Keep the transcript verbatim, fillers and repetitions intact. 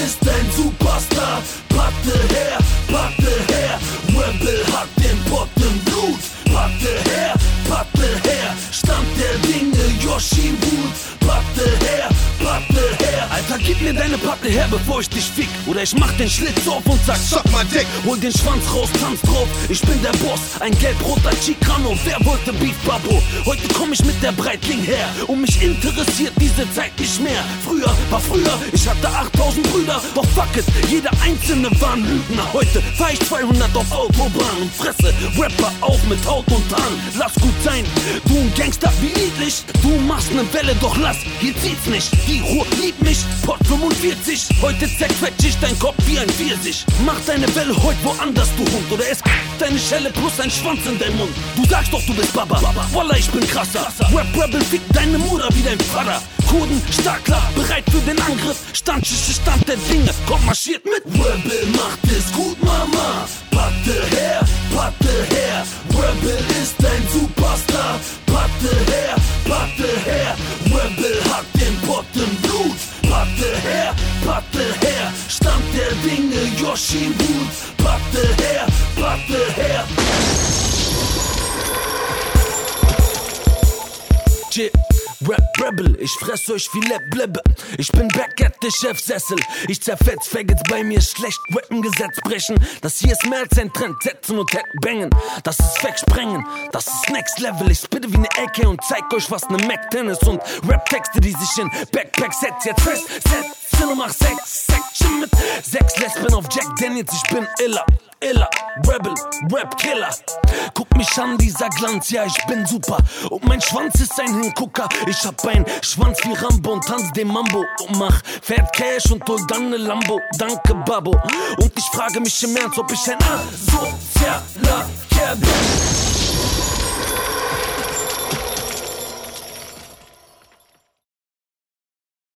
ist ein Superstar. Patte her, Patte her, Rebel hat den Pott im Blut. Patte her, Patte her, Stand der Dinge, Yoshi Wood. Patte her, Patte her. Alter, gib mir deine Patte her, bevor ich dich fick. Oder ich mach den Schlitz auf und sag, suck mal dick. Hol den Schwanz raus, tanz drauf, ich bin der Boss. Ein gelb-roter Chicano, wer wollte Beef, Babo? Heute komm ich mit der Breitling her und mich interessiert diese Zeit nicht mehr. Früher war früher, ich hatte achttausend Brüder. Doch fuck it, jeder einzelne war ein Lügner. Heute fahr ich zweihundert auf Autobahn und fresse Rapper auf mit Haut und Haaren. Lass gut sein, du ein Gangster, wie niedlich. Du machst ne Welle, doch lass, hier zieht's nicht. Die Ruhr liebt mich, Pott fünfundvierzig. Heute zerquetsch ich dein Kopf wie ein Pfirsich. Mach deine Welle heute woanders, du Hund. Oder es deine Schelle plus ein Schwanz in dein Mund. Du sagst doch, du bist Baba, Wallah, ich bin krasser. Rap Rebel, fick deine Mutter wie dein Vater. Kurden, Starkler, bereit für den Angriff. Standschiche Stand der Dinge, komm, marschiert mit. Rebel macht es gut, Mama. Patte her, Patte her. Rebel ist ein Superstar. Patte her, Patte her. Rebel hat den Pott im Blut. Patte her, Patte her. Stand der Dinge, Yoshi Wood. Patte her, Patte her. Chip. Rap Rebel, ich fress euch wie Leblebe. Ich bin back at the Chefsessel. Ich zerfetz Faggots bei mir, schlecht rappen, Gesetz brechen. Das hier ist mehr als ein Trend, setzen und bangen. Das ist wegsprengen, das ist next level. Ich spitte wie ne A K und zeig euch, was ne Mac drin ist. Und Rap-Texte, die sich in Backpacks setz jetzt fest. Setz, mach Sex, Section mit sechs Lesben auf Jack Daniels. Ich bin iller, iller, Rebel, Rap-Killer. Guck mich an, dieser Glanz, ja, ich bin super. Und mein Schwanz ist ein Hingucker. Ich hab ein Schwanz wie Rambo und tanz den Mambo und mach Fat Cash und hol dann ne Lambo. Danke, Babo. Und ich frage mich im Ernst, ob ich ein asozialer